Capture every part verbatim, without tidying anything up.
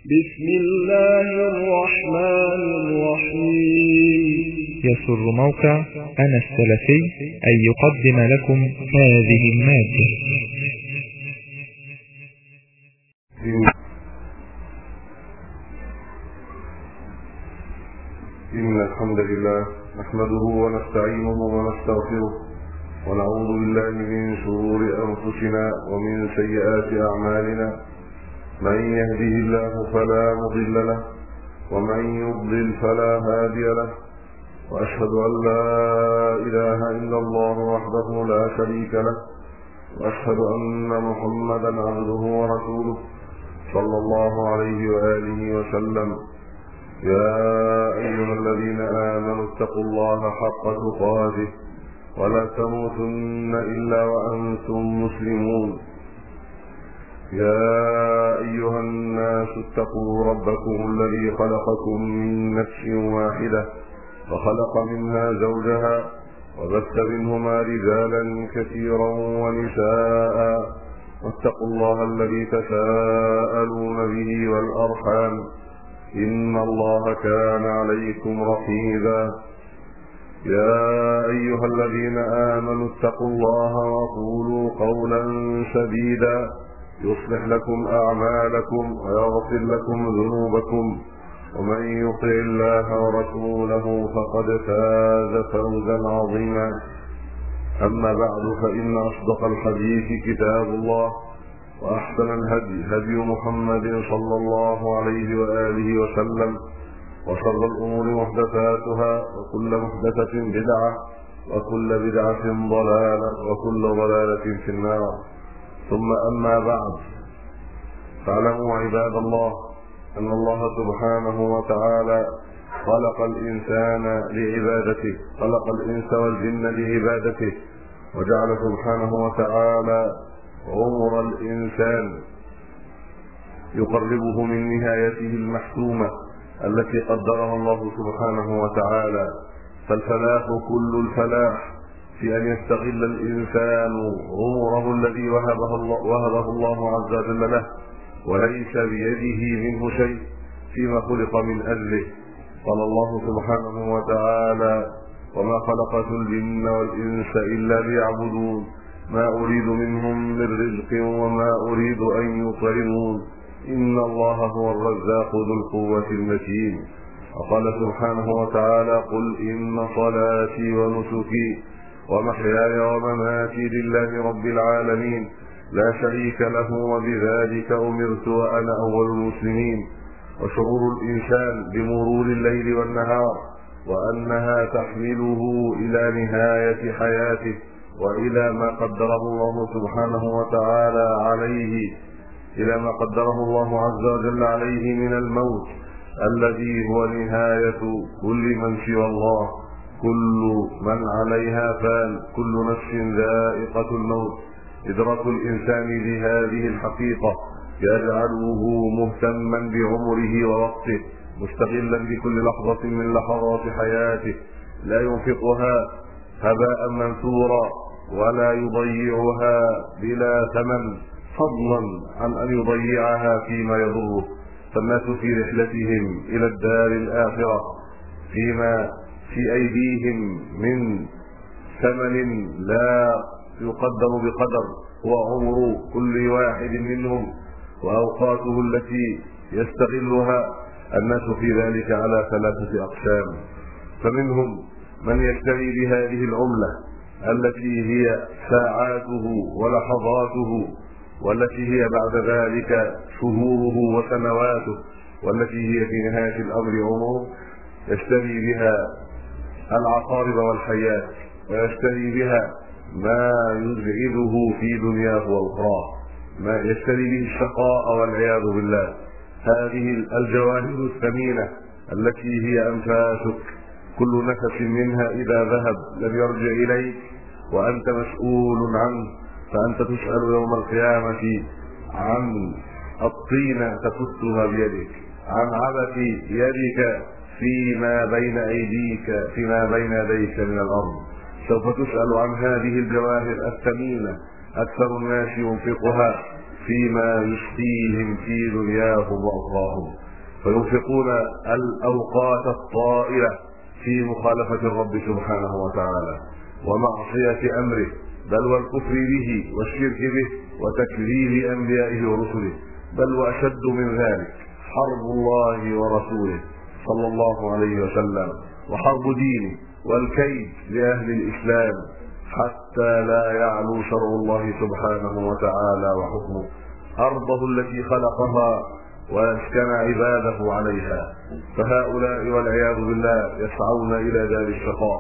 بسم الله الرحمن الرحيم. يسر موقع أنا السلفي أن يقدم لكم هذه المادة. إن الحمد لله نحمده ونستعينه ونستغفره ونعوذ بالله من شرور أنفسنا ومن سيئات أعمالنا. من يهده الله فلا مضل له ومن يضلل فلا هادي له، وأشهد أن لا إله إلا الله وحده لا شريك له، وأشهد أن محمدا عبده ورسوله صلى الله عليه وآله وسلم. يا أيها الذين آمنوا اتقوا الله حق تقاته ولا تموتن إلا وأنتم مسلمون. يا أيها الناس اتقوا ربكم الذي خلقكم من نفس واحدة وخلق منها زوجها وبث منهما رجالا كثيرا ونساء، واتقوا الله الذي تساءلون به والأرحام إن الله كان عليكم رقيبا. يا أيها الذين آمنوا اتقوا الله وقولوا قولا سديدا يصلح لكم أعمالكم ويغفر لكم ذنوبكم، ومن يطع الله ورسوله فقد فاز فوزا عظيما. أما بعد، فإن أصدق الحديث كتاب الله، وأحسن الهدي هدي محمد صلى الله عليه وآله وسلم، وشر الأمور محدثاتها، وكل محدثة بدعة، وكل بدعة ضلالة، وكل ضلالة في النار. ثم أما بعد، فاعلموا عباد الله أن الله سبحانه وتعالى خلق الإنسان لعبادته، خلق الإنس والجن لعبادته، وجعل سبحانه وتعالى عمر الإنسان يقربه من نهايته المحتومة التي قدرها الله سبحانه وتعالى. فالفلاح كل الفلاح في أن يستغل الإنسان عمره الذي وهبه الله, وهبه الله عز وجل له، وليس بيده منه شيء فيما خلق من أجله. قال الله سبحانه وتعالى: وما خلقت الجن والإنس إلا ليعبدون ما أريد منهم من رزق وما أريد أن يطعمون إن الله هو الرزاق ذو القوة المتين. وقال سبحانه وتعالى: قل إن صلاتي ونسكي ومحياي ومماتي لله رب العالمين لا شريك له وبذلك أمرت وأنا أول المسلمين. وشعور الإنسان بمرور الليل والنهار وأنها تحمله إلى نهاية حياته وإلى ما قدره الله سبحانه وتعالى عليه، إلى ما قدره الله عز وجل عليه من الموت الذي هو نهاية كل من سوى الله. كل من عليها فان، كل نفس ذائقة الموت. إدراك الإنسان لهذه الحقيقة يجعله مهتما بعمره ووقته، مستغلا بكل لحظة من لحظات حياته، لا ينفقها هباء منثورا ولا يضيعها بلا ثمن، فضلا عن أن يضيعها فيما يضره. فالناس في رحلتهم إلى الدار الآخرة فيما في أيديهم من ثمن لا يقدر بقدر هو عمر كل واحد منهم وأوقاته التي يستغلها. الناس في ذلك على ثلاثة أقسام. فمنهم من يشتري بهذه العملة التي هي ساعاته ولحظاته، والتي هي بعد ذلك شهوره وسنواته، والتي هي في نهاية الأمر عمره، يشتري بها العقارب والحيات، ويشتري بها ما يزعجه في دنياه وأخراه، ما يشتري به الشقاء والعياذ بالله. هذه الجواهر الثمينة التي هي أنفاسك، كل نفس منها إذا ذهب لم يرجع إليك وأنت مسؤول عنه، فأنت تسأل يوم القيامة عن الطينة تفتها بيدك، عن عبث يدك فيما بين أيديك فيما بين يديك من الأرض. سوف تسأل عن هذه الجواهر الثمينة، أكثر الناس ينفقها فيما يشقيهم في دنياهم وأخراهم، فينفقون الأوقات الطائلة في مخالفة الرب سبحانه وتعالى ومعصية أمره، بل والكفر به والشرك به وتكذيب أنبيائه ورسله، بل وأشد من ذلك حرب الله ورسوله صلى الله عليه وسلم وحرب دينه والكيد لأهل الإسلام حتى لا يعلو شرع الله سبحانه وتعالى وحكمه أرضه التي خلقها ويسكن عباده عليها. فهؤلاء والعياذ بالله يسعون إلى دار الشقاء،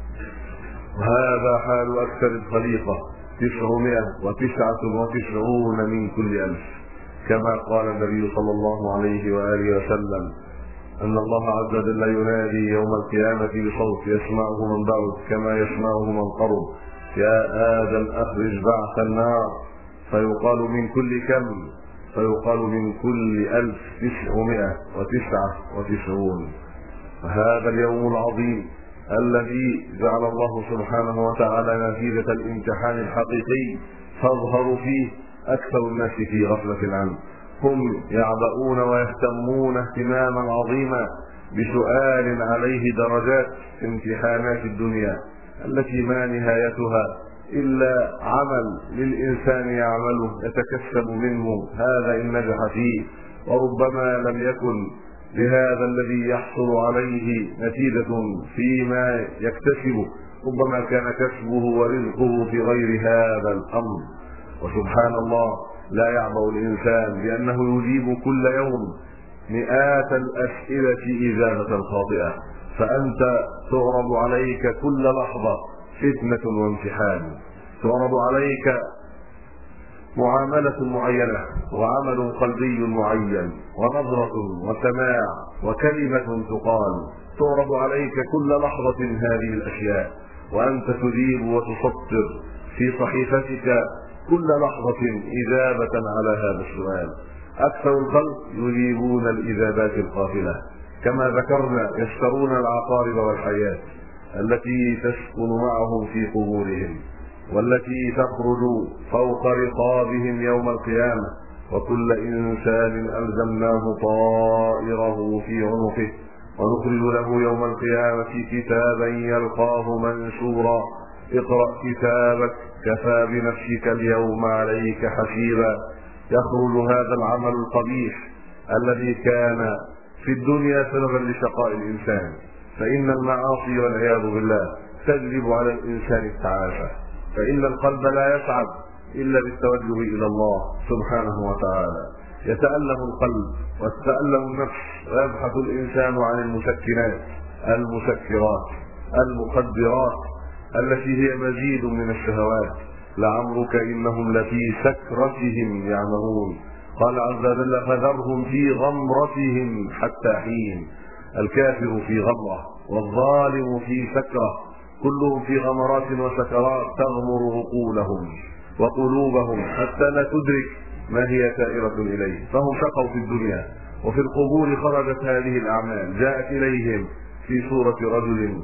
وهذا حال أكثر الخليقة تسعمائة وتسعة وتسعون من كل ألف، كما قال النبي صلى الله عليه وآله وسلم أن الله عز وجل ينادي يوم القيامة بصوت يسمعه من بعد كما يسمعه من قرب: يا آدم أخرج بعث النار، فيقال من كل كم؟ فيقال من كل ألف تسعمائة وتسعة وتسعون. وهذا اليوم العظيم الذي جعل الله سبحانه وتعالى نتيجة الامتحان الحقيقي تظهر فيه أكثر الناس في غفلة عنه. هم يعبؤون ويهتمون اهتماما عظيما بسؤال عليه درجات امتحانات الدنيا التي ما نهايتها إلا عمل للإنسان يعمله يتكسب منه هذا إن نجح فيه، وربما لم يكن لهذا الذي يحصل عليه نتيجة فيما يكتسبه، ربما كان كسبه ورزقه في غير هذا الأمر. وسبحان الله لا يعبأ الإنسان بأنه يجيب كل يوم مئات الأسئلة إجابة خاطئة، فأنت تعرض عليك كل لحظة فتنة وامتحان، تعرض عليك معاملة معينة وعمل قلبي معين ونظرة وسماع وكلمة تقال، تعرض عليك كل لحظة هذه الأشياء، وأنت تجيب وتسطر في صحيفتك كل لحظة إجابة على هذا السؤال. أكثر الخلق يجيبون الإجابات القافلة، كما ذكرنا يشترون العقارب والحياة التي تسكن معهم في قبورهم والتي تخرج فوق رقابهم يوم القيامة، وكل إنسان ألزمناه طائره في عنقه ونخرج له يوم القيامة كتابا يلقاه منشورا: اقرأ كتابك كفى بنفسك اليوم عليك حسيبا. يخرج هذا العمل القبيح الذي كان في الدنيا سببا لشقاء الإنسان، فإن المعاصي والعياذ بالله تجلب على الإنسان التعاسة، فإن القلب لا يسعد إلا بالتوجه إلى الله سبحانه وتعالى. يتألم القلب وتتألم النفس، ويبحث الإنسان عن المسكنات المسكرات المخدرات التي هي مزيد من الشهوات. لعمرك إنهم لفي سكرتهم يعمهون. قال عز وجل: فذرهم في غمرتهم حتى حين. الكافر في غمرة والظالم في سكرة، كلهم في غمرات وسكرات تغمر عقولهم وقلوبهم حتى لا تدرك ما هي سائرة إليه. فهم شقوا في الدنيا، وفي القبور خرجت هذه الأعمال، جاءت إليهم في صورة رجل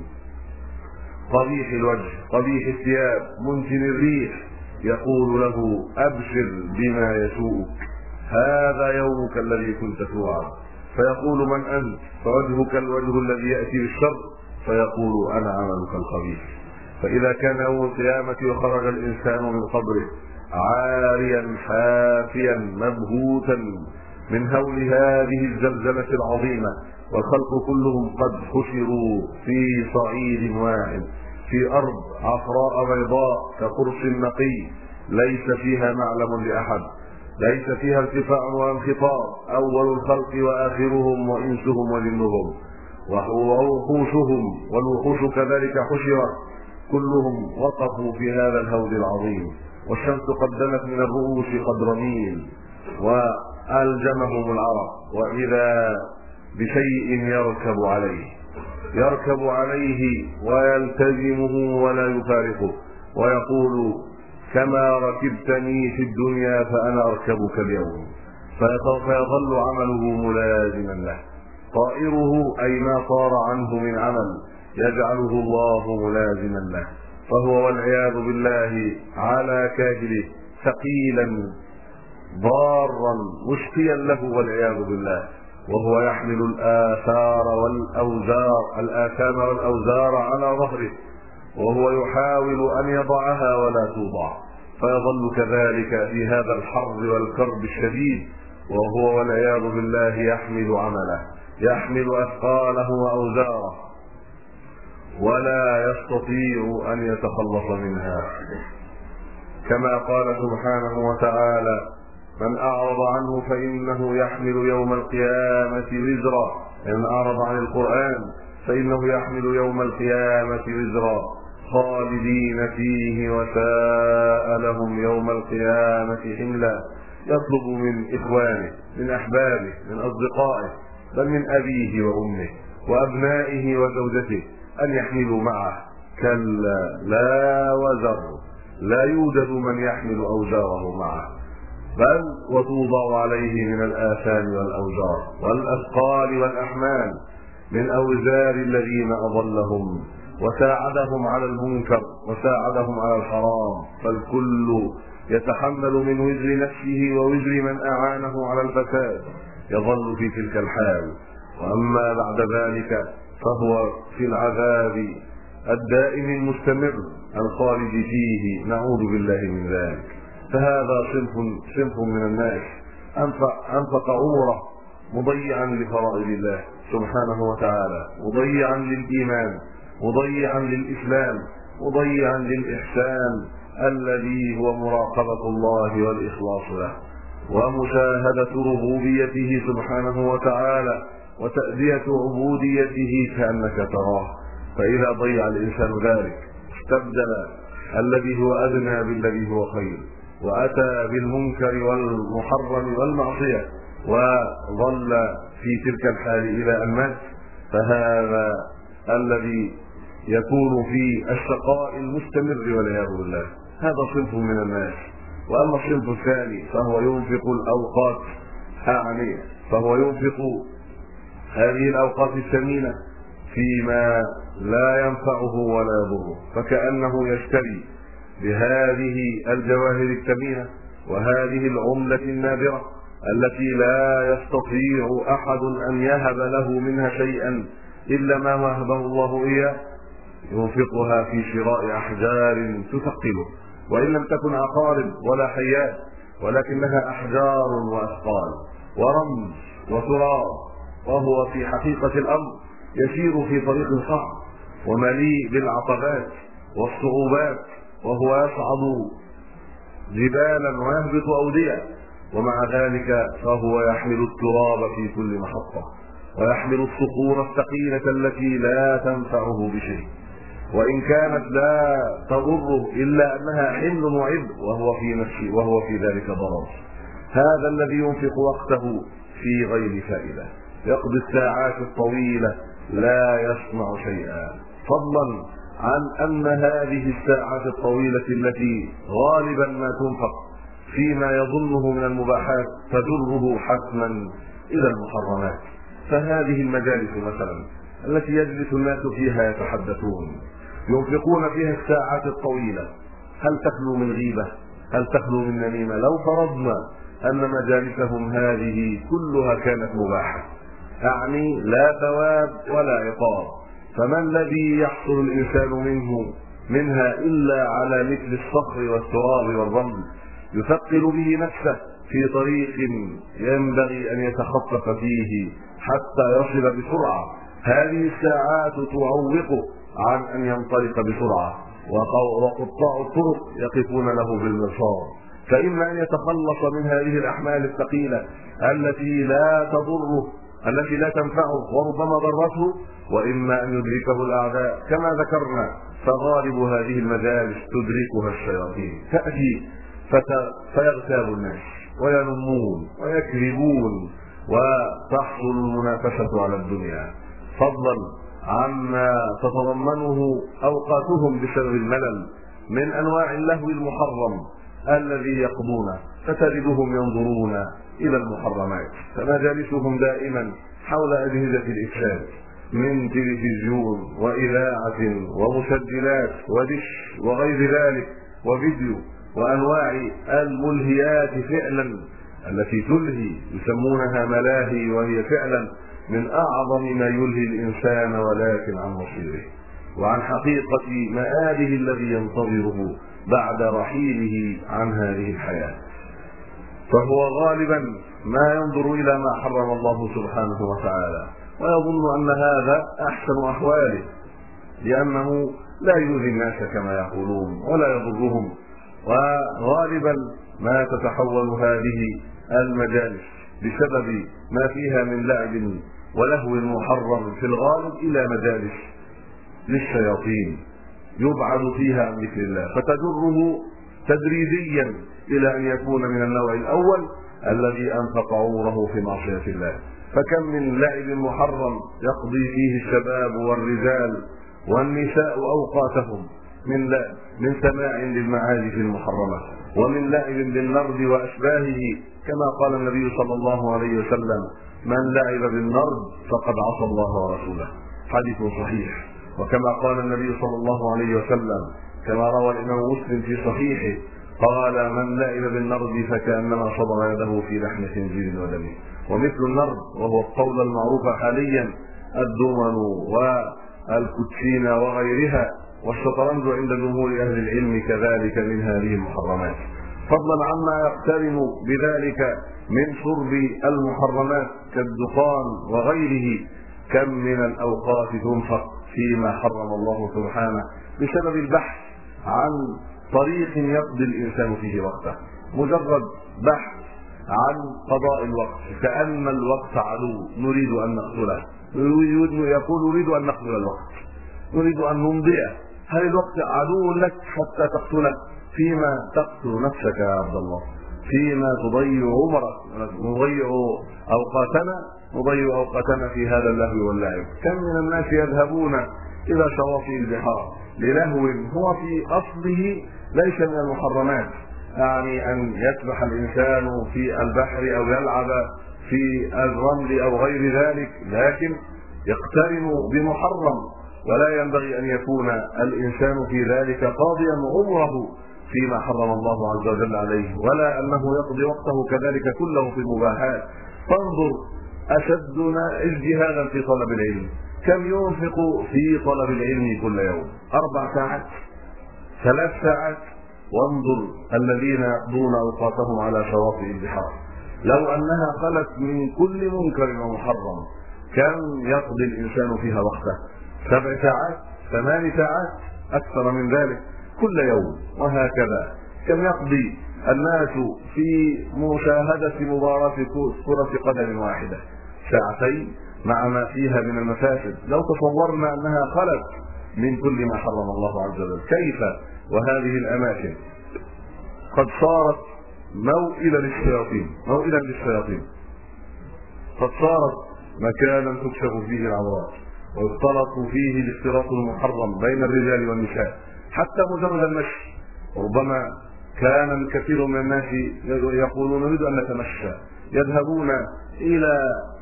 قبيح الوجه قبيح الثياب منتن الريح، يقول له: أبشر بما يسوءك، هذا يومك الذي كنت توعد. فيقول: من أنت؟ فوجهك الوجه الذي يأتي بالشر، فيقول: أنا عملك الخبيث. فإذا كان يوم القيامة وخرج الإنسان من قبره عاريا حافيا مبهوتا من هول هذه الزلزلة العظيمة، والخلق كلهم قد حشروا في صعيد واحد في أرض عفراء بيضاء كقرص نقي ليس فيها معلم لأحد، ليس فيها ارتفاع وانخفاض، أول الخلق وآخرهم وإنسهم وجنهم ووحوشهم، والوحوش كذلك حشرت، كلهم وقفوا في هذا الهول العظيم، والشمس قدمت من الرؤوس قدر ميل وألجمهم العرق، وإذا بشيء يركب عليه يركب عليه ويلتزمه ولا يفارقه، ويقول: كما ركبتني في الدنيا فأنا أركبك اليوم. فيظل عمله ملازما له، طائره أي ما طار عنه من عمل يجعله الله ملازما له، فهو والعياذ بالله على كاهله ثقيلا ضارا مشقيا له والعياذ بالله، وهو يحمل الآثار والأوزار الآثام والأوزار على ظهره، وهو يحاول أن يضعها ولا توضع، فيظل كذلك في هذا الحر والكرب الشديد، وهو والعياذ بالله يحمل عمله، يحمل أثقاله وأوزاره، ولا يستطيع أن يتخلص منها. كما قال سبحانه وتعالى: من أعرض عنه فإنه يحمل يوم القيامة وزرا. من أعرض عن القرآن فإنه يحمل يوم القيامة وزرا خالدين فيه وساء لهم يوم القيامة حملا. يطلب من إخوانه، من أحبابه، من أصدقائه، بل من أبيه وأمه وأبنائه وزوجته أن يحملوا معه. كلا لا وزر، لا يوجد من يحمل أوزاره معه، بل وتوضع عليه من الآثام والأوزار والأثقال والأحمال من أوزار الذين أضلهم وساعدهم على المنكر وساعدهم على الحرام، فالكل يتحمل من وزر نفسه ووزر من أعانه على الفساد، يظل في تلك الحال. وأما بعد ذلك فهو في العذاب الدائم المستمر الخالد فيه، نعوذ بالله من ذلك. فهذا صنف صنف من الناس أنفق عمره مضيعا لفرائض الله سبحانه وتعالى، مضيعا للإيمان، مضيعا للإسلام، مضيعا للإحسان الذي هو مراقبة الله والإخلاص له ومشاهدة ربوبيته سبحانه وتعالى وتأدية عبوديته كأنك تراه. فإذا ضيع الإنسان ذلك استبدل الذي هو أدنى بالذي هو خير، وأتى بالمنكر والمحرم والمعصية وظل في تلك الحال إلى أن مات، فهذا الذي يكون في الشقاء المستمر والعياذ بالله. هذا صنف من الناس. وأما الصنف الثاني فهو ينفق الأوقات يعني فهو ينفق هذه الأوقات الثمينة فيما لا ينفعه ولا يضره، فكأنه يشتري بهذه الجواهر الثمينة وهذه العملة النادرة التي لا يستطيع أحد أن يهب له منها شيئا إلا ما وهبه الله إياه، ينفقها في شراء أحجار تثقله، وإن لم تكن عقارب ولا حيات ولكنها أحجار وأثقال ورمز وتراب، وهو في حقيقة الأمر يسير في طريق صعب ومليء بالعقبات والصعوبات، وهو يصعد جبالا ويهبط أودية، ومع ذلك فهو يحمل التراب في كل محطة ويحمل الصخور الثقيلة التي لا تنفعه بشيء، وإن كانت لا تضره إلا أنها حمل وعبء وهو في نفسه وهو في ذلك ضرر. هذا الذي ينفق وقته في غير فائدة، يقضي الساعات الطويلة لا يصنع شيئا، فضلا عن أن هذه الساعات الطويلة التي غالبا ما تنفق فيما يظنه من المباحات تجره حتما إلى المحرمات. فهذه المجالس مثلا التي يجلس الناس فيها يتحدثون ينفقون فيها الساعات الطويلة، هل تخلو من غيبة؟ هل تخلو من نميمة؟ لو فرضنا أن مجالسهم هذه كلها كانت مباحة، يعني لا ثواب ولا عقاب، فما الذي يحصل الإنسان منه منها إلا على مثل الصخر والتراب والرمل يثقل به نفسه في طريق ينبغي أن يتخطف فيه حتى يصل بسرعة. هذه الساعات تعوقه عن أن ينطلق بسرعة، وقطاع الطرق يقفون له بالمرصاد، فإما أن يتخلص من هذه الأحمال الثقيلة التي لا تضره التي لا تنفعه وربما ضرته، وإما أن يدركه الأعداء كما ذكرنا، فغالب هذه المجالس تدركها الشياطين، تأتي فيغتاب الناس وينمون ويكذبون وتحصل المنافسة على الدنيا، فضلا عما تتضمنه أوقاتهم بسبب الملل من أنواع اللهو المحرم الذي يقضونه، فتجدهم ينظرون إلى المحرمات، فمجالسهم دائما حول أجهزة الإفساد من تلفزيون وإذاعة ومسجلات ودش وغير ذلك وفيديو وأنواع الملهيات فعلا التي تلهي يسمونها ملاهي، وهي فعلا من أعظم ما يلهي الإنسان، ولكن عن مصيره وعن حقيقة مآله الذي ينتظره بعد رحيله عن هذه الحياة. فهو غالبا ما ينظر إلى ما حرم الله سبحانه وتعالى ويظن أن هذا أحسن أحواله، لأنه لا يؤذي الناس كما يقولون ولا يضرهم. وغالبا ما تتحول هذه المجالس بسبب ما فيها من لعب ولهو محرم في الغالب إلى مجالس للشياطين يبعد فيها عن ذكر الله، فتجره تدريجيا إلى أن يكون من النوع الأول الذي أنفق عمره في معصية الله. فكم من لعب محرم يقضي فيه الشباب والرجال والنساء أوقاتهم من لعب، من سماع للمعازف المحرمة، ومن لعب بالنرد وأشباهه، كما قال النبي صلى الله عليه وسلم: من لعب بالنرد فقد عصى الله ورسوله، حديث صحيح. وكما قال النبي صلى الله عليه وسلم كما روى الإمام مسلم في صحيحه قال: من لعب بالنرد فكأنما صبر يده في لحم خنزير ودم. ومثل النرد وهو الطاولة المعروفة حاليا الدومن والكوتشين وغيرها والشطرنج عند جمهور أهل العلم كذلك من هذه المحرمات، فضلا عما يقترن بذلك من شرب المحرمات كالدخان وغيره. كم من الأوقات تنفق فيما حرم الله سبحانه بسبب البحث عن طريق يقضي الإنسان فيه وقته، مجرد بحث عن قضاء الوقت، كأن الوقت عدو نريد أن نقتله، يقول نريد أن نقتل الوقت، نريد أن نمضيه. هل الوقت عدو لك حتى تقتله؟ فيما تقتل نفسك يا عبد الله، فيما تضيع عمرك، نضيع أوقاتنا نضيع أوقاتنا في هذا اللهو واللعب. كم من الناس يذهبون إلى شواطئ البحار للهو هو في أصله ليس من المحرمات، يعني أن يسبح الإنسان في البحر أو يلعب في الرمل أو غير ذلك، لكن يقترن بمحرم، ولا ينبغي أن يكون الإنسان في ذلك قاضيا عمره فيما حرم الله عز وجل عليه، ولا أنه يقضي وقته كذلك كله في المباحات. فانظر أشدنا اجتهادا في طلب العلم، كم ينفق في طلب العلم كل يوم؟ أربع ساعات، ثلاث ساعات. وانظر الذين يقضون أوقاتهم على شواطئ البحار، لو أنها خلت من كل منكر ومحرم كم يقضي الإنسان فيها وقته؟ سبع ساعات، ثمان ساعات، أكثر من ذلك كل يوم. وهكذا كم يقضي الناس في مشاهدة مباراة كرة قدم واحدة؟ ساعتين، مع ما فيها من المفاسد. لو تصورنا أنها خلت من كل ما حرم الله عز وجل، كيف وهذه الأماكن قد صارت موئلا للشياطين، موئلا للشياطين، قد صارت مكانا تكشف فيه العورات ويختلط فيه الاختلاط المحرم بين الرجال والنساء، حتى مجرد المشي. ربما كان الكثير من الناس يقولون نريد أن نتمشى، يذهبون إلى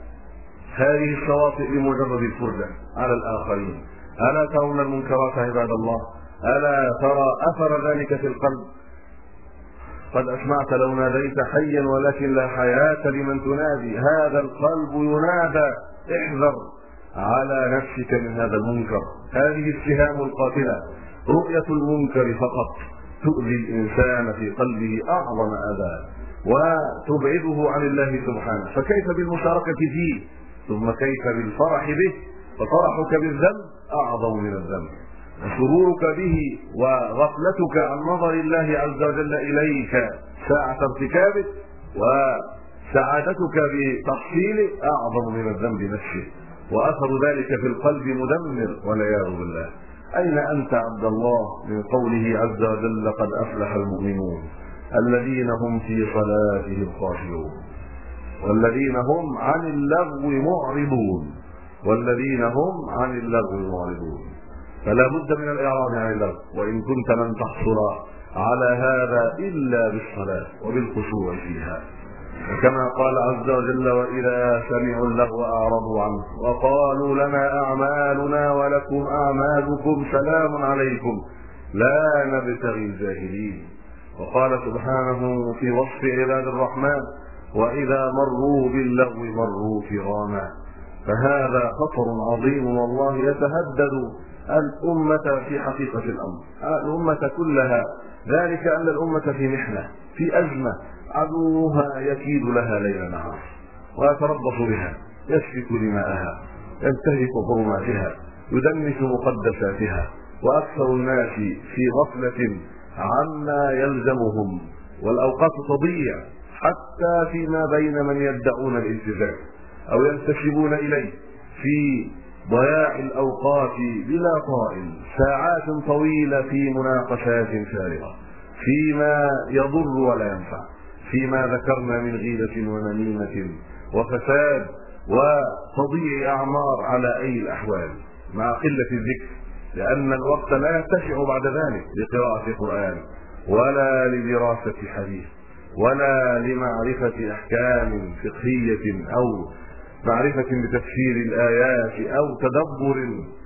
هذه الشواطئ لمجرد الفرجة على الآخرين. ألا ترون المنكرات عباد الله؟ ألا ترى أثر ذلك في القلب؟ قد أسمعت لو ناديت حيا ولكن لا حياة لمن تنادي. هذا القلب ينادى احذر على نفسك من هذا المنكر. هذه السهام القاتلة، رؤية المنكر فقط تؤذي الإنسان في قلبه أعظم أذى وتبعده عن الله سبحانه، فكيف بالمشاركة فيه؟ ثم كيف بالفرح به؟ ففرحك بالذنب أعظم من الذنب، وسرورك به وغفلتك عن نظر الله عز وجل إليك ساعة ارتكابه وسعادتك بتحصيله أعظم من الذنب نفسه، وأثر ذلك في القلب مدمر والعياذ بالله. أين أنت عبد الله من قوله عز وجل قد أفلح المؤمنون الذين هم في صلاتهم خاشعون والذين هم عن اللغو معرضون والذين هم عن اللغو معرضون. فلا بد من الإعراض عن اللغو، وإن كنت لن تحصل على هذا إلا بالصلاة وبالخشوع فيها. وكما قال عز وجل وإذا سمعوا اللغو أعرضوا عنه وقالوا لنا أعمالنا ولكم أعمالكم سلام عليكم لا نبتغي الجاهلين. وقال سبحانه في وصف عباد الرحمن وإذا مروا باللغو مروا كراما. فهذا خطر عظيم والله يتهدد الأمة في حقيقة الأمر، الأمة كلها، ذلك أن الأمة في محنة، في أزمة، عدوها يكيد لها ليل نهار ويتربص بها، يسفك دماءها، ينتهك حرماتها، يدنس مقدساتها، وأكثر الناس في غفلة عما يلزمهم، والأوقات تضيع حتى فيما بين من يدعون الالتزام أو ينتسبون إليه، في ضياع الأوقات بلا طائل، ساعات طويلة في مناقشات فارغة فيما يضر ولا ينفع، فيما ذكرنا من غيبة ونميمة وفساد وتضييع أعمار على أي الأحوال، مع قلة الذكر، لأن الوقت لا يتسع بعد ذلك لقراءة قرآن ولا لدراسة حديث ولا لمعرفة أحكام فقهية أو معرفة بتفسير الآيات أو تدبر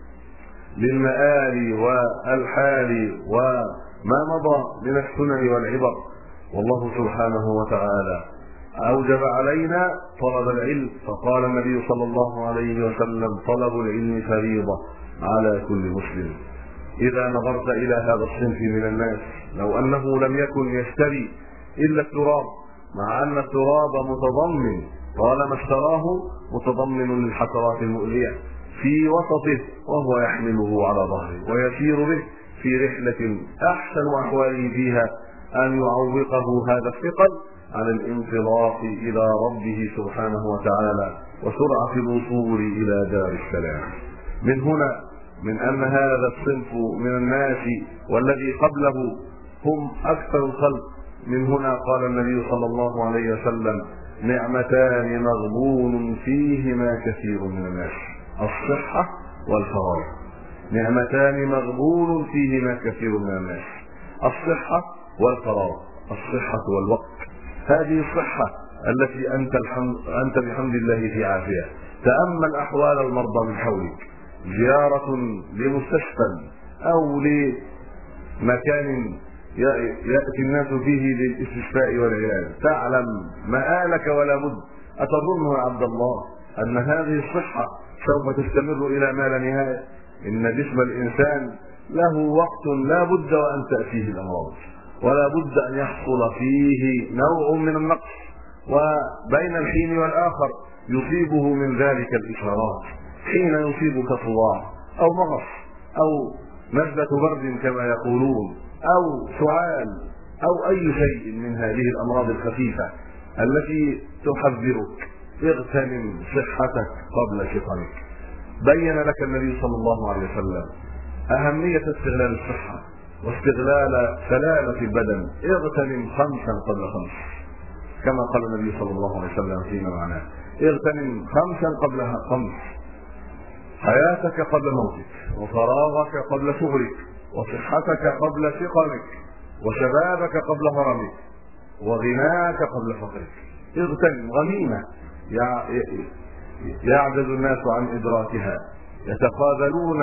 للمآل والحال وما مضى من السنن والعبر. والله سبحانه وتعالى أوجب علينا طلب العلم، فقال النبي صلى الله عليه وسلم: طلب العلم فريضة على كل مسلم. إذا نظرت إلى هذا الصنف من الناس، لو أنه لم يكن يشتري إلا التراب، مع أن التراب متضمن طالما اشتراه متضمن للحشرات المؤذية في وسطه، وهو يحمله على ظهره ويسير به في رحلة أحسن أحواله فيها أن يعوقه هذا الثقل عن الانطلاق إلى ربه سبحانه وتعالى وسرعة الوصول إلى دار السلام. من هنا من أن هذا الصنف من الناس والذي قبله هم أكثر الخلق، من هنا قال النبي صلى الله عليه وسلم: نعمتان مغبون فيهما كثير من الناس، الصحة والفراغ. نعمتان مغبون فيهما كثير من الناس، الصحة والفراغ. الصحة والوقت، هذه الصحة التي أنت, الحمد أنت بحمد الله في عافية. تأمل أحوال المرضى من حولك، زيارة لمستشفى أو لمكان يأتي الناس فيه للاستشفاء والعلاج، تعلم مآلك ولا بد. أتظن يا عبد الله أن هذه الصحة سوف تستمر إلى ما لا نهاية؟ إن جسم الإنسان له وقت لا بد وأن تأتيه الأمراض، ولا بد أن يحصل فيه نوع من النقص، وبين الحين والآخر يصيبه من ذلك الإشارات. حين يصيبك صداع أو مغص أو نزلة برد كما يقولون أو سعال أو أي شيء من هذه الأمراض الخفيفة التي تحذرك، اغتنم صحتك قبل سقمك. بين لك النبي صلى الله عليه وسلم أهمية استغلال الصحة واستغلال سلامة البدن. اغتنم خمسا قبل خمس، كما قال النبي صلى الله عليه وسلم فيما معناه: اغتنم خمسا قبل خمس، حياتك قبل موتك، وفراغك قبل شغلك، وصحتك قبل سقمك، وشبابك قبل هرمك، وغناك قبل فقرك. اغتنم غنيمة يعجز الناس عن إدراكها، يتخاذلون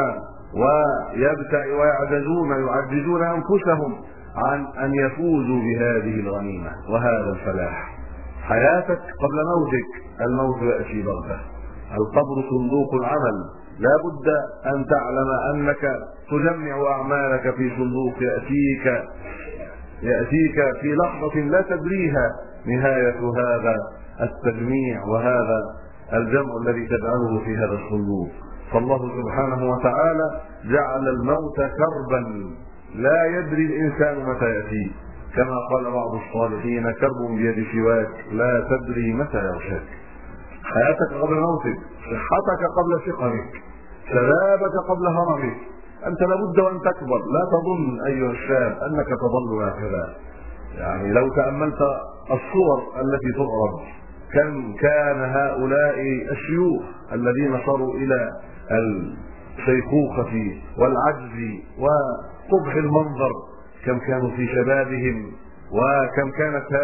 ويعجزون يعجزون أنفسهم عن أن يفوزوا بهذه الغنيمة وهذا الفلاح. حياتك قبل موتك، الموت يأتي بغتة، القبر صندوق العمل، لا بد أن تعلم أنك تجمع أعمالك في صندوق يأتيك يأتيك في لحظة لا تدريها نهاية هذا التجميع وهذا الجمع الذي تجعله في هذا الصندوق. فالله سبحانه وتعالى جعل الموت كربا لا يدري الإنسان متى يأتيه، كما قال بعض الصالحين: كرب بيد سواك لا تدري متى يغشاك. حياتك قبل موتك، صحتك قبل سقمك، شبابك قبل هرمك. أنت لابد وأن تكبر، لا تظن أيها الشاب أنك تظل هكذا. يعني لو تأملت الصور التي تعرض، كم كان هؤلاء الشيوخ الذين صاروا إلى الشيخوخة والعجز وقبح المنظر، كم كانوا في شبابهم، وكم كانت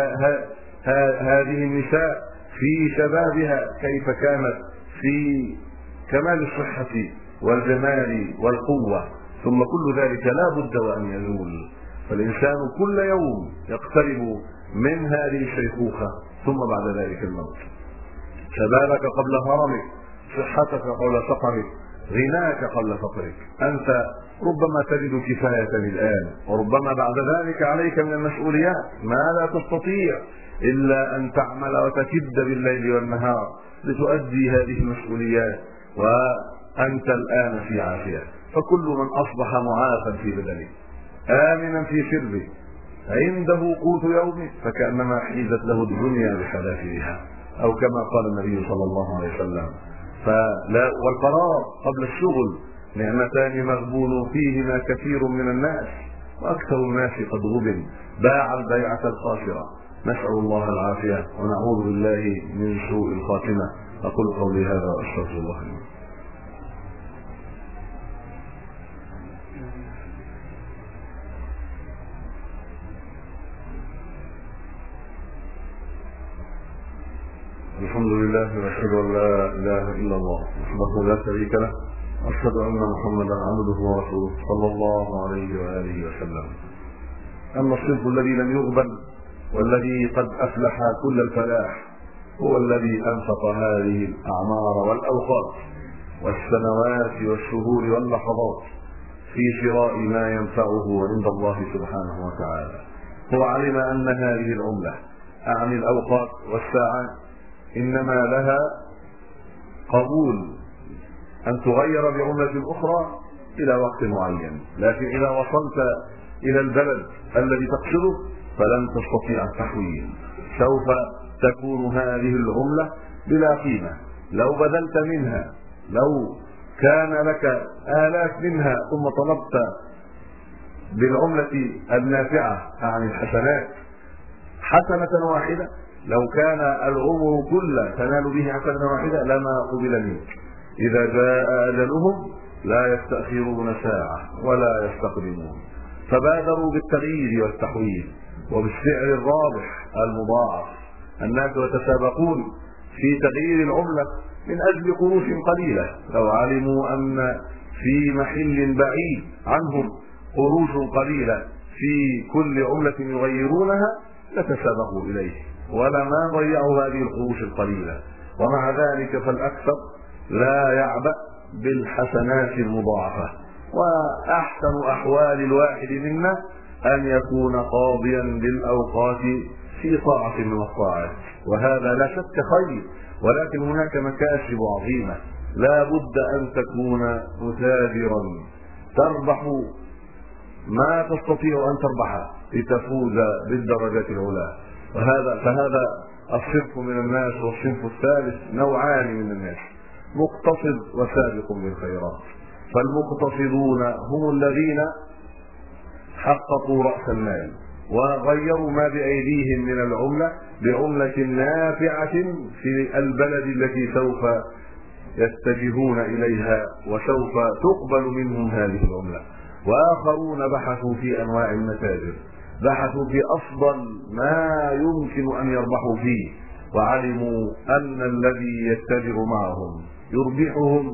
هذه النساء في شبابها، كيف كانت في كمال الصحة والجمال والقوة. ثم كل ذلك لا بد وأن يزول، فالإنسان كل يوم يقترب من هذه الشيخوخة ثم بعد ذلك الموت. شبابك قبل هرمك، صحتك قبل سقمك، غناك قبل فقرك. أنت ربما تجد كفاية الآن، وربما بعد ذلك عليك من المسؤوليات ما لا تستطيع إلا أن تعمل وتكد بالليل والنهار لتؤدي هذه المسؤوليات، وأنت الآن في عافية. فكل من أصبح معافى في بدنه آمنا في سربه عنده قوت يومه فكأنما حيزت له الدنيا بحذافيرها، أو كما قال النبي صلى الله عليه وسلم. فلا والفراغ قبل الشغل نعمتان مغبون فيهما كثير من الناس، وأكثر الناس قد غبن، باع البيعة الخاسرة. نسأل الله العافية ونعوذ بالله من سوء الخاتمة. أقول قولي هذا وأستغفر الله لي. الحمد لله واشهد ان لا اله الا الله وحده لا شريك له، واشهد ان محمدا عبده ورسوله صلى الله عليه واله وسلم. اما الصنف الذي لم يغبن والذي قد افلح كل الفلاح هو الذي انفق هذه الاعمار والاوقات والسنوات والشهور واللحظات في شراء ما ينفعه عند الله سبحانه وتعالى. هو علم ان هذه العمله اعني الاوقات والساعات إنما لها قبول أن تغير بعملة أخرى إلى وقت معين، لكن إذا وصلت إلى البلد الذي تقصده فلن تستطيع التحويل. سوف تكون هذه العملة بلا قيمة لو بذلت منها، لو كان لك آلاف منها ثم طلبت بالعملة النافعة عن الحسنات حسنة واحدة، لو كان العمر كله تنال به حسنة واحدة لما قبل منك. إذا جاء أجلهم لا يستأخرون ساعة ولا يستقدمون. فبادروا بالتغيير والتحويل وبالسعر الرابح المضاعف. الناس يتسابقون في تغيير العملة من أجل قروش قليلة، لو علموا أن في محل بعيد عنهم قروش قليلة في كل عملة يغيرونها لتسابقوا إليه ولما ضيعوا هذه القروش القليلة. ومع ذلك فالأكثر لا يعبأ بالحسنات المضاعفة. وأحسن أحوال الواحد منا أن يكون قاضيا بالأوقات في طاعة من الطاعات، وهذا لا شك خير، ولكن هناك مكاسب عظيمة لا بد أن تكون متاجرا تربح ما تستطيع أن تربحه لتفوز بالدرجات العلى. وهذا فهذا الصنف من الناس. والصنف الثالث نوعان من الناس، مقتصد وسابق بالخيرات. فالمقتصدون هم الذين حققوا رأس المال وغيروا ما بأيديهم من العملة بعملة نافعة في البلد التي سوف يتجهون إليها وسوف تقبل منهم هذه العملة. وآخرون بحثوا في أنواع المتاجر، بحثوا في أفضل ما يمكن أن يربحوا فيه، وعلموا أن الذي يتجر معهم يربحهم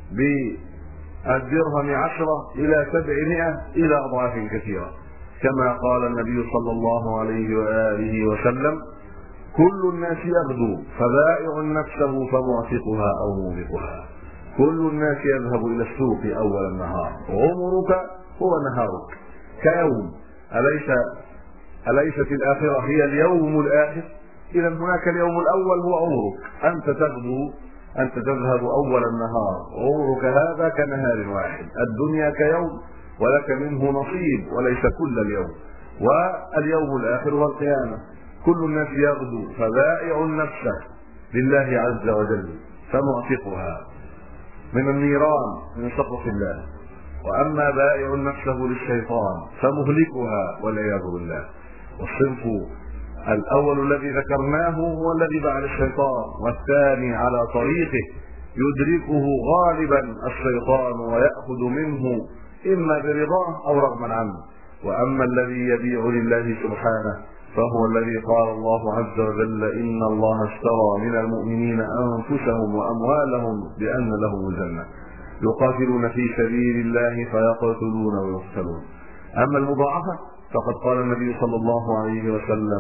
بالدرهم عشرة إلى سبعمائة إلى أضعاف كثيرة، كما قال النبي صلى الله عليه وآله وسلم: كل الناس يغدو فبائع نفسه فمعتقها أو موبقها. كل الناس يذهب إلى السوق أول النهار، عمرك هو نهارك كيوم. أليس أليست الآخرة هي اليوم الآخر؟ إذا هناك اليوم الأول هو عمرك. أنت تغدو، أنت تذهب أول النهار، عمرك هذا كنهار واحد. الدنيا كيوم ولك منه نصيب وليس كل اليوم. واليوم الآخر هو القيامة. كل الناس يغدو فبائع نفسه لله عز وجل فمعتقها من النيران من سخط الله، وأما بائع نفسه للشيطان فمهلكها والعياذ بالله. والصنف الأول الذي ذكرناه هو الذي باع للشيطان، والثاني على طريقه يدركه غالبا الشيطان ويأخذ منه إما برضاه أو رغما عنه. وأما الذي يبيع لله سبحانه فهو الذي قال الله عز وجل: إن الله اشترى من المؤمنين أنفسهم وأموالهم بأن لهم الجنة يقاتلون في سبيل الله فيقتلون ويقتلون. أما المضاعفة فقد قال النبي صلى الله عليه وسلم: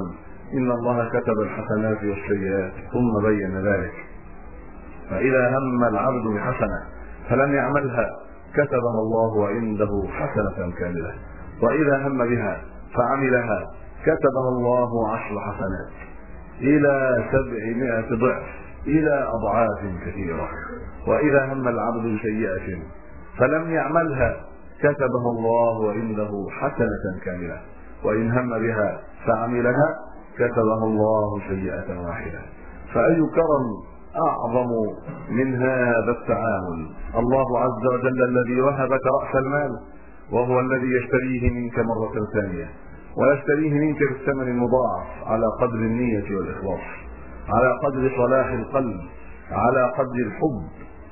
إن الله كتب الحسنات والسيئات ثم بين ذلك. فإذا هم العبد بحسنة فلم يعملها كتبها الله عنده حسنة كاملة، وإذا هم بها فعملها كتبها الله عشر حسنات إلى سبعمائة ضعف إلى أضعاف كثيرة. وإذا هم العبد بسيئة فلم يعملها كتبها الله عنده حسنة كاملة، وإن هم بها فعملها كتبها الله سيئة واحدة. فأي كرم أعظم من هذا التعامل؟ الله عز وجل الذي وهبك رأس المال وهو الذي يشتريه منك مرة ثانية، ويشتريه منك بالثمن المضاعف على قدر النية والإخلاص، على قدر صلاح القلب، على قدر الحب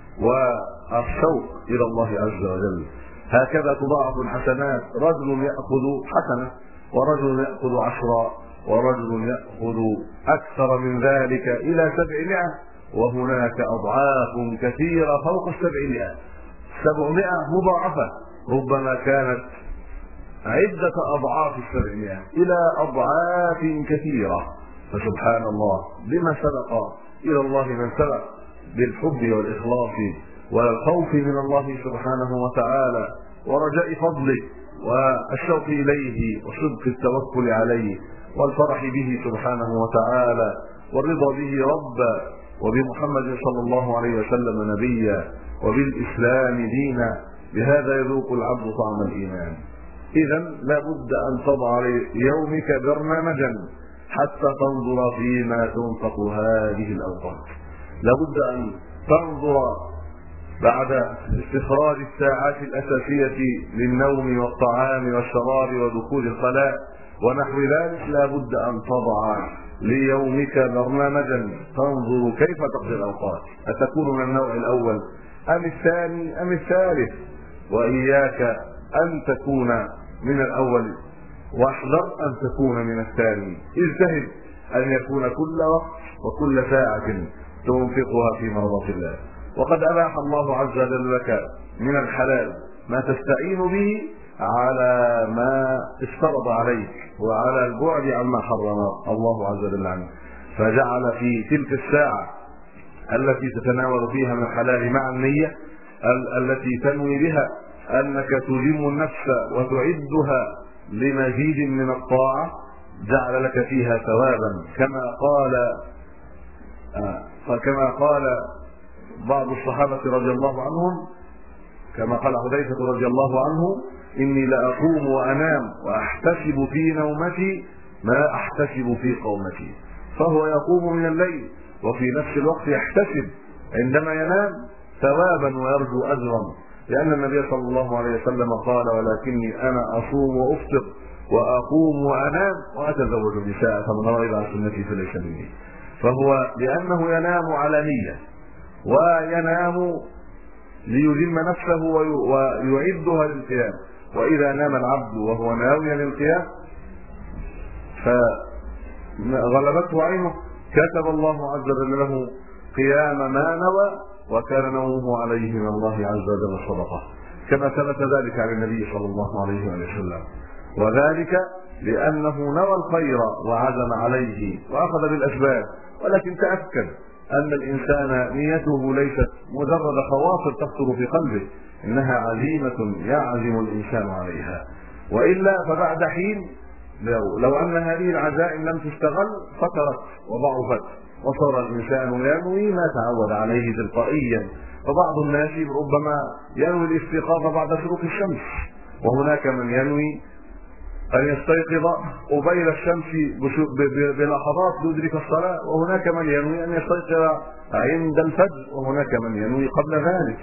والشوق إلى الله عز وجل. هكذا تضاعف الحسنات، رجل يأخذ حسنة ورجل يأخذ عشرة ورجل يأخذ أكثر من ذلك إلى سبعمائة، وهناك أضعاف كثيرة فوق السبعمائة، سبعمائة مضاعفة ربما كانت عدة أضعاف السبعمائة إلى أضعاف كثيرة. فسبحان الله بما سبق إلى الله من سبق بالحب والإخلاص والخوف من الله سبحانه وتعالى ورجاء فضله والشوق إليه وصدق التوكل عليه والفرح به سبحانه وتعالى والرضا به ربا وبمحمد صلى الله عليه وسلم نبيا وبالإسلام دينا. بهذا يذوق العبد طعم الإيمان. إذا لابد أن تضع ليومك برنامجا حتى تنظر فيما تنفق هذه الأوقات. لابد أن تنظر بعد استخراج الساعات الأساسية للنوم والطعام والشراب ودخول الخلاء ونحو ذلك، لابد أن تضع ليومك برنامجا تنظر كيف تقضي الأوقات، أتكون من النوع الأول أم الثاني أم الثالث؟ وإياك أن تكون من الأول واحذر أن تكون من الثاني. اجتهد أن يكون كل وقت وكل ساعة تنفقها في مرضاة الله. وقد أباح الله عز وجل لك من الحلال ما تستعين به على ما افترض عليك وعلى البعد عما حرم الله عز وجل عنه، فجعل في تلك الساعة التي تتناول فيها من الحلال مع النية التي تنوي بها أنك تلم النفس وتعدها لمزيد من الطاعة، جعل لك فيها ثوابا كما قال آه كما قال بعض الصحابة رضي الله عنهم، كما قال حذيفة رضي الله عنه: إني لأقوم وأنام وأحتسب في نومتي ما أحتسب في قومتي. فهو يقوم من الليل وفي نفس الوقت يحتسب عندما ينام ثوابا ويرجو أجرا، لأن النبي صلى الله عليه وسلم قال: ولكني أنا أصوم وأفطر وأقوم وأنام وأتزوج النساء فمن رغب عن سنتي فليس مني. فهو لأنه ينام على نية وينام ليذم نفسه ويعدها للقيام. وإذا نام العبد وهو ناويا للقيام فغلبته عينه كتب الله عز وجل له قيام ما نوى، وكان نومه عليه من الله عز وجل صدقه، كما ثبت ذلك عن النبي صلى الله عليه وسلم. وذلك لأنه نوى الخير وعزم عليه وأخذ بالأسباب. ولكن تأكد أن الإنسان نيته ليست مجرد خواطر تخطر في قلبه، إنها عزيمة يعزم الإنسان عليها، وإلا فبعد حين لو, لو أن هذه العزائم لم تستغل فترت وضعفت وصار الإنسان ينوي ما تعود عليه تلقائيا. فبعض الناس ربما ينوي الاستيقاظ بعد شروق الشمس، وهناك من ينوي أن يستيقظ قبيل الشمس بلحظات ليدرك الصلاة، وهناك من ينوي أن يستيقظ عند الفجر، وهناك من ينوي قبل ذلك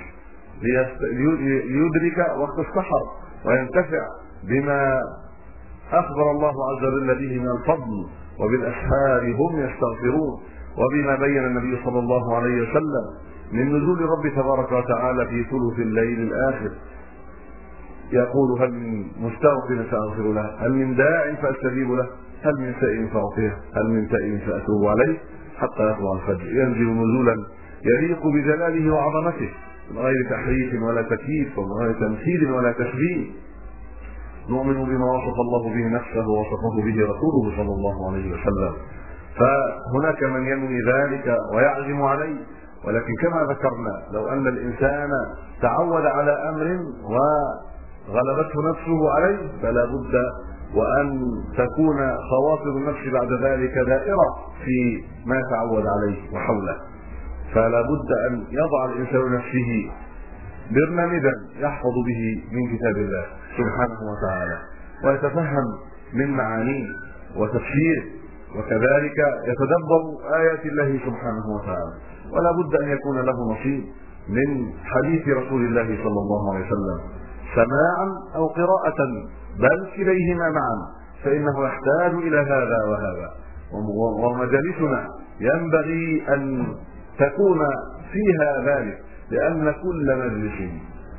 ليدرك وقت السحر وينتفع بما أخبر الله عز وجل به من الفضل. وبالأسحار هم يستغفرون، وبما بين النبي صلى الله عليه وسلم من نزول رب تبارك وتعالى في ثلث الليل الآخر، يقول: هل من مستغفر فأغفر له، هل من داع فأستجيب له، هل من سائل فأعطيه، هل من تائب فأتوب عليه، حتى يطلع الفجر. ينزل نزولا يليق بجلاله وعظمته من غير تحريف ولا تكييف ومن غير تمثيل ولا تشبيه. نؤمن بما وصف الله به نفسه ووصفه به رسوله صلى الله عليه وسلم. فهناك من ينوي ذلك ويعزم عليه، ولكن كما ذكرنا لو أن الإنسان تعود على أمر وغلبته نفسه عليه فلا بد وأن تكون خواطر النفس بعد ذلك دائرة في ما تعود عليه وحوله. فلا بد أن يضع الإنسان نفسه برنامجا يحفظ به من كتاب الله سبحانه وتعالى ويتفهم من معانيه وتفسيره، وكذلك يتدبر آيات الله سبحانه وتعالى. ولا بد أن يكون له نصيب من حديث رسول الله صلى الله عليه وسلم سماعا أو قراءة، بل كليهما معا، فإنه يحتاج إلى هذا وهذا. ومجالسنا ينبغي أن تكون فيها ذلك، لأن كل مجلس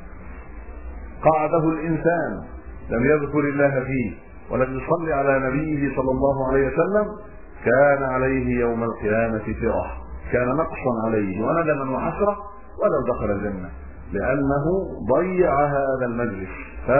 قعده الإنسان لم يذكر الله فيه ولم يصلي على نبيه صلى الله عليه وسلم كان عليه يوم القيامة فرة، كان نقصا عليه وندما وحسرة ولو دخل الجنة، لأنه ضيع هذا المجلس.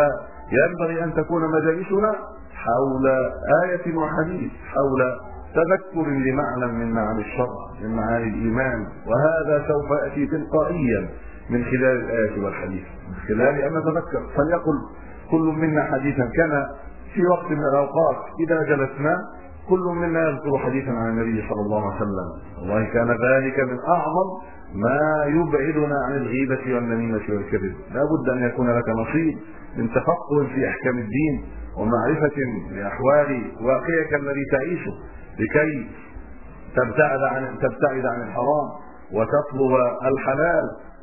فينبغي أن تكون مجالسنا حول آية وحديث، حول تذكر لمعنى من معاني الشرع، من معاني الإيمان، وهذا سوف يأتي تلقائيا من خلال الآية والحديث، من خلال أن نتذكر. فليقل كل منا حديثا كان في وقت من الأوقات إذا جلسنا كل منا يذكر حديثا عن النبي صلى الله عليه وسلم، والله كان ذلك من أعظم ما يبعدنا عن الغيبة والنميمة والكذب. لا بد أن يكون لك نصيب من تفقه في أحكام الدين ومعرفة بأحوال واقعك الذي تعيشه، لكي تبتعد عن تبتعد عن الحرام وتطلب الحلال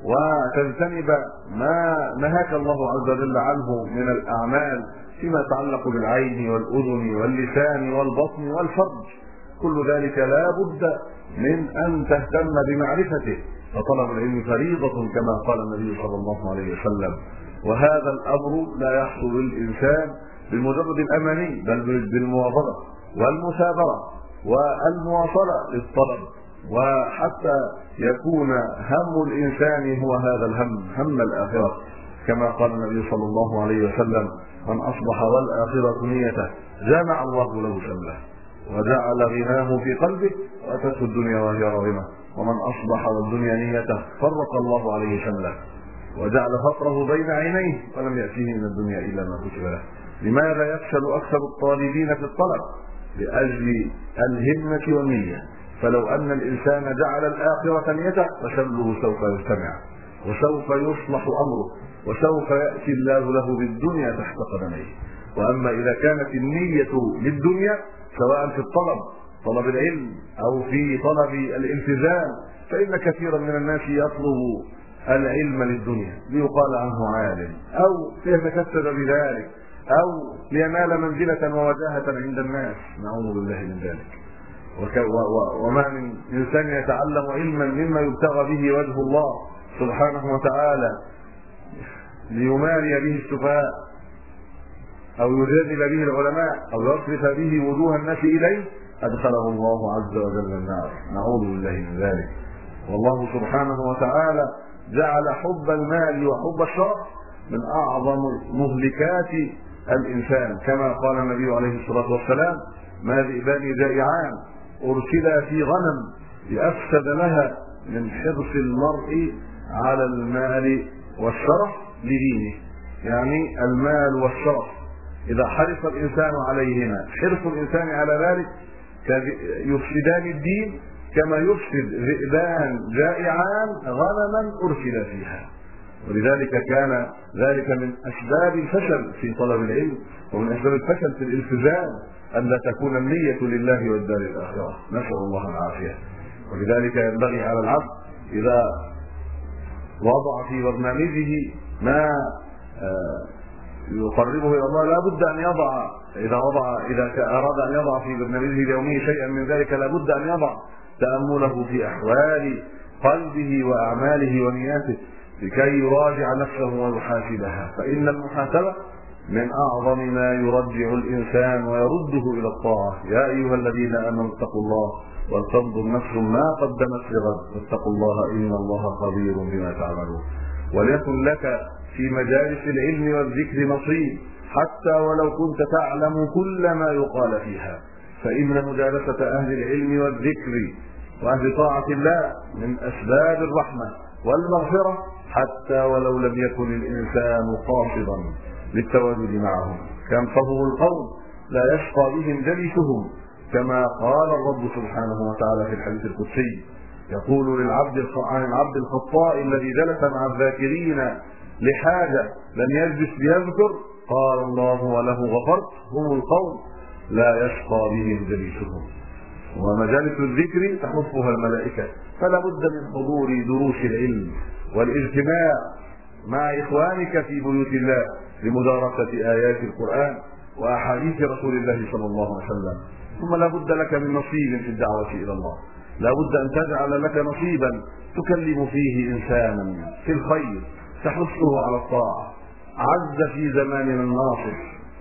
وتجتنب ما نهاك الله عز وجل عنه من الأعمال فيما يتعلق بالعين والأذن واللسان والبطن والفرج. كل ذلك لا بد من أن تهتم بمعرفته، فطلب العلم فريضة كما قال النبي صلى الله عليه وسلم. وهذا الأمر لا يحصل للإنسان بمجرد الأماني، بل بالمواظبة والمثابرة والمواصلة للطلب، وحتى يكون هم الإنسان هو هذا الهم، هم الآخرة، كما قال النبي صلى الله عليه وسلم: من أصبح والآخرة نيته جمع الله له شمله وجعل غناه في قلبه وأتته الدنيا وهي راغمة، ومن أصبح والدنيا نيته فرق الله عليه شمله وجعل فقره بين عينيه ولم يأتيه من الدنيا إلا ما كتب له. لماذا يفشل أكثر الطالبين في الطلب؟ لأجل الهمة والنية. فلو أن الإنسان جعل الآخرة نيته فشمله سوف يجتمع وسوف يصلح أمره وسوف يأتي الله له بالدنيا تحت قدميه. وأما إذا كانت النية للدنيا سواء في الطلب طلب العلم أو في طلب الالتزام، فإن كثيرا من الناس يطلب العلم للدنيا ليقال عنه عالم أو ليتكسب بذلك أو لينال منزلة ووجاهة عند الناس، نعوذ بالله من ذلك. وما من إنسان يتعلم علما مما يبتغى به وجه الله سبحانه وتعالى ليماري به السفهاء أو يجادل به العلماء أو يصرف به وجوه الناس إليه أدخله الله عز وجل النار، نعوذ بالله من ذلك. والله سبحانه وتعالى جعل حب المال وحب الشرف من أعظم مهلكات الإنسان، كما قال النبي عليه الصلاة والسلام: ما ذئبان جائعان أرسلا في غنم لأفسد لها من حرص المرء على المال والشرف لدينه. يعني المال والشرف إذا حرص الإنسان عليهما حرص الإنسان على ذلك يفسدان الدين كما يفسد ذئبان جائعان غنما أرسل فيها. ولذلك كان ذلك من أسباب الفشل في طلب العلم ومن أسباب الفشل في الالتزام أن لا تكون النية لله والدار الآخرة، نسأل الله العافية. ولذلك ينبغي على العبد إذا وضع في برنامجه ما يقربه إلى الله لا بد أن يضع، إذا وضع إذا أراد أن يضع في برنامجه اليومي شيئا من ذلك لا بد أن يضع تأمله في أحوال قلبه وأعماله ونياته لكي يراجع نفسه ويحاسبها، فإن المحاسبة من أعظم ما يرجع الإنسان ويرده إلى الطاعة. يا أيها الذين آمنوا اتقوا الله ولتنظر نفس ما قدمت لغد واتقوا الله إن الله خبير بما تعملون. وليكن لك في مجالس العلم والذكر نصيب حتى ولو كنت تعلم كل ما يقال فيها، فإن مجالسة أهل العلم والذكر وأهل طاعة الله من أسباب الرحمة والمغفرة، حتى ولو لم يكن الإنسان قاصدا للتواجد معهم. كم فهم القوم لا يشقى بهم جليسهم، كما قال الرب سبحانه وتعالى في الحديث القدسي، يقول للعبد عن العبد الخطاء الذي جلس مع الذاكرين لحاجة لم يجلس ليذكر، قال الله وله غفرت، هم القوم لا يشقى بهم جليسهم. ومجالس الذكر تحفها الملائكة، فلا بد من حضور دروس العلم والاجتماع مع إخوانك في بيوت الله لمدارسة آيات القرآن وأحاديث رسول الله صلى الله عليه وسلم. ثم لا بد لك من نصيب في الدعوة إلى الله، لا بد أن تجعل لك نصيبا تكلم فيه إنسانا في الخير تحثه على الطاعة. عز في زماننا الناصر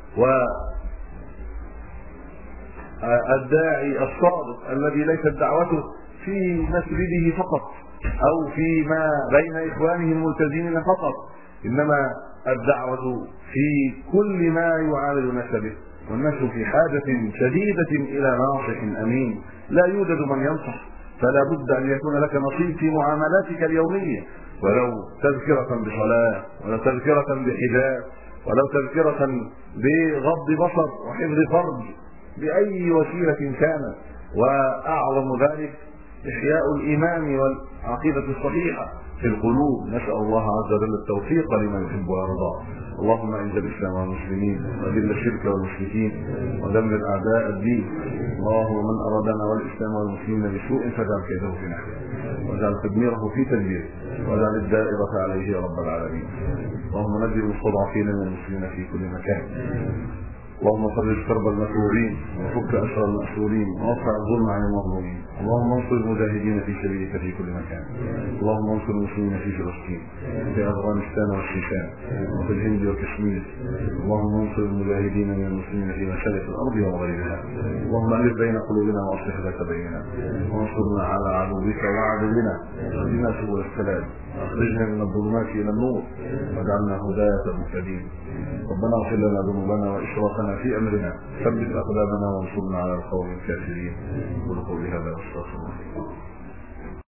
والداعي الصادق الذي ليست دعوته في مسجده فقط أو فيما بين إخوانه الملتزمين فقط، إنما الدعوة في كل ما يعامل الناس به، والناس في حاجة شديدة إلى ناصح أمين لا يوجد من ينصح، فلا بد أن يكون لك نصيب في معاملاتك اليومية، ولو تذكرة بصلاة، ولو تذكرة بحجاب، ولو تذكرة بغض بصر وحفظ فرج، بأي وسيلة كانت. وأعظم ذلك إحياء الإيمان والعقيدة الصحيحة في القلوب. نسأل الله عز وجل التوفيق لمن يحب ويرضى. اللهم اعز الإسلام والمسلمين وذل الشرك والمشركين ودمر أعداء الدين. اللهم من أرادنا والإسلام والمسلمين بسوء فاجعل كيده في نحره، واجعل تدميره في تدبيره، واجعل الدائرة عليه يا رب العالمين. اللهم نجي المستضعفين من المسلمين في كل مكان. اللهم فرج كرب المكروبين وفك أسر المأسورين وارفع الظلم عن المظلومين. اللهم انصر المجاهدين في سبيلك في كل مكان. اللهم انصر المسلمين في فلسطين، في أفغانستان والشيشان، وفي الهند وكشمير. اللهم انصر المجاهدين من المسلمين في مشارق الأرض وغيرها. اللهم ألف بين قلوبنا وأصلح ذات بيننا، وانصرنا على عدوك وعدونا، واهدنا سبل السلام، واخرجنا من الظلمات إلى النور، واجعلنا هداة مهتدين. ربنا اغفر لنا ذنوبنا وإسرافنا في أمرنا، ثبت أقدامنا وانصرنا على القوم الكافرين. قولوا قولي هذا واستغفر الله.